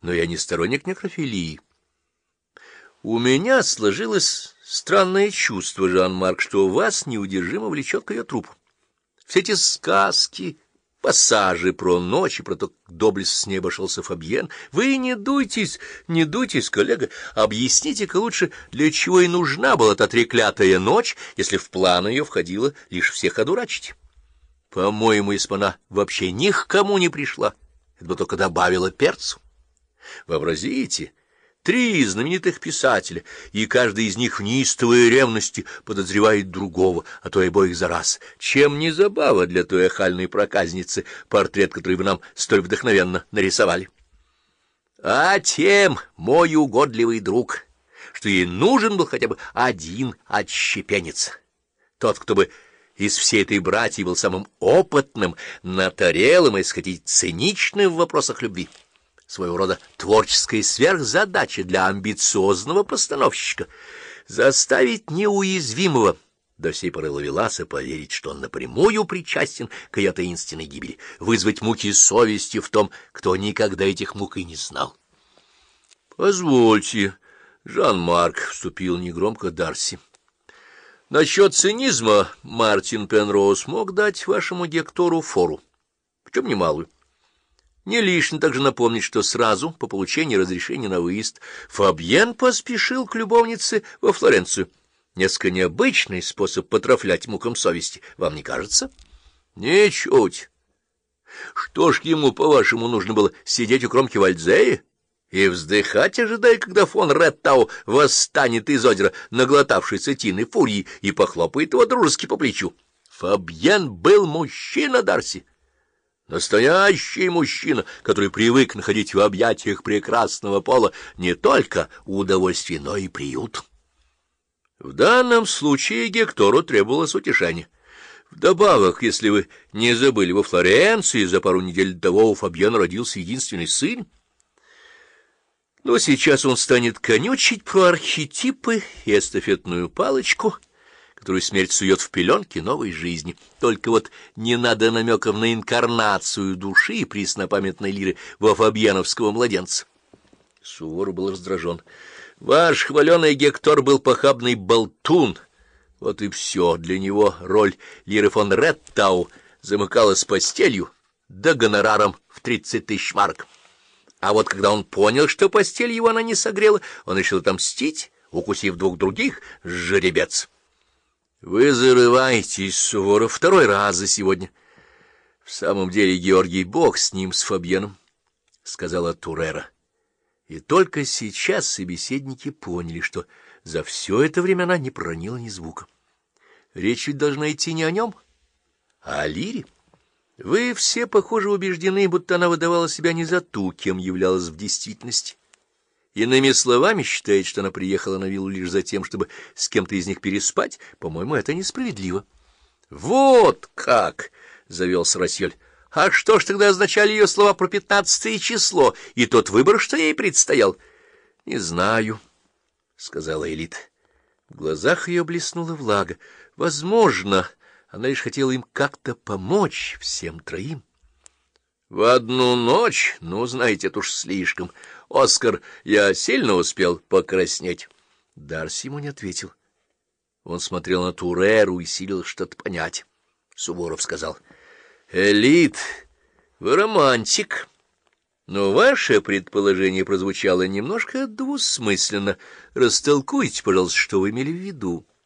но я не сторонник некрофилии. У меня сложилось странное чувство, Жан-Марк, что вас неудержимо влечет к ее трупу. Все эти сказки, пассажи про ночь и про то, как доблестно с ней обошелся Фабьен. Вы не дуйтесь, коллега. Объясните-ка лучше, для чего и нужна была та треклятая ночь, если в план ее входило лишь всех одурачить. По-моему, если бы она вообще ни к кому не пришла, это бы только добавило перцу. Вообразите, 3 знаменитых писателя, и каждый из них в неистовой ревности подозревает другого, а то и обоих за раз. Чем не забава для той охальной проказницы, портрет, который вы нам столь вдохновенно нарисовали? А тем, мой угодливый друг, что ей нужен был хотя бы один отщепенец, тот, кто бы из всей этой братьи был самым опытным, наторелым и, сказать, циничным в вопросах любви. Своего рода творческая сверхзадача для амбициозного постановщика — заставить неуязвимого до сей поры ловеласа поверить, что он напрямую причастен к ее таинственной гибели, вызвать муки совести в том, кто никогда этих мук и не знал. — Позвольте, Жан-Марк, — вступил негромко Дарси. — Насчет цинизма Мартин Пенроуз мог дать вашему Гектору фору, причем немалую. Не лишне также напомнить, что сразу по получении разрешения на выезд Фабьен поспешил к любовнице во Флоренцию. Несколько необычный способ потрафлять мукам совести, вам не кажется? Ничуть. Что ж ему, по-вашему, нужно было сидеть у кромки Вальдзеи и вздыхать, ожидая, когда фон Реттау восстанет из озера, наглотавшийся тины фурии, и похлопает его дружески по плечу? Фабьен был мужчина, Дарси. Настоящий мужчина, который привык находить в объятиях прекрасного пола не только удовольствие, но и приют. В данном случае Гектору требовалось утешение. Вдобавок, если вы не забыли, во Флоренции за пару недель до того у Фабьена родился единственный сын. Но сейчас он станет конючить про архетипы и эстафетную палочку, которую смерть сует в пеленки новой жизни. Только вот не надо намеков на инкарнацию души преснопамятной лиры во фабьяновского младенца. Суворов был раздражен. Ваш хваленый Гектор был похабный болтун. Вот и все. Для него роль лиры фон Реттау замыкалась постелью, да гонораром в 30 000 марок. А вот когда он понял, что постель его она не согрела, он решил отомстить, укусив 2 других, жеребец. — Вы зарываетесь, Суворов, 2-й раз за сегодня. — В самом деле, Георгий, бог с ним, с Фабьеном, — сказала Турера. И только сейчас собеседники поняли, что за все это время она не проронила ни звука. Речь ведь должна идти не о нем, а о лире. Вы все, похоже, убеждены, будто она выдавала себя не за ту, кем являлась в действительности. Иными словами, считает, что она приехала на виллу лишь за тем, чтобы с кем-то из них переспать. По-моему, это несправедливо. — Вот как! — завелся Рассьоль. — А что ж тогда означали ее слова про 15 число и тот выбор, что ей предстоял? — Не знаю, — сказала Элита. В глазах ее блеснула влага. Возможно, она лишь хотела им как-то помочь, всем 3. — В одну ночь? Ну, знаете, это уж слишком. Оскар, я сильно успел покраснеть. Дарси ему не ответил. Он смотрел на Туреру и силил что-то понять. Суворов сказал: — Элит, вы романтик. Но ваше предположение прозвучало немножко двусмысленно. Растолкуйте, пожалуйста, что вы имели в виду.